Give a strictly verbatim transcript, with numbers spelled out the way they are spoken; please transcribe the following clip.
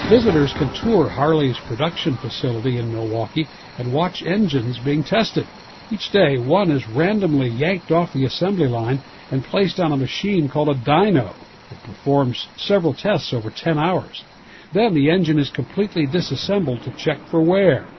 Visitors can tour Harley's production facility in Milwaukee and watch engines being tested. Each day, one is randomly yanked off the assembly line and placed on a machine called a dyno. It performs several tests over ten hours. Then the engine is completely disassembled to check for wear.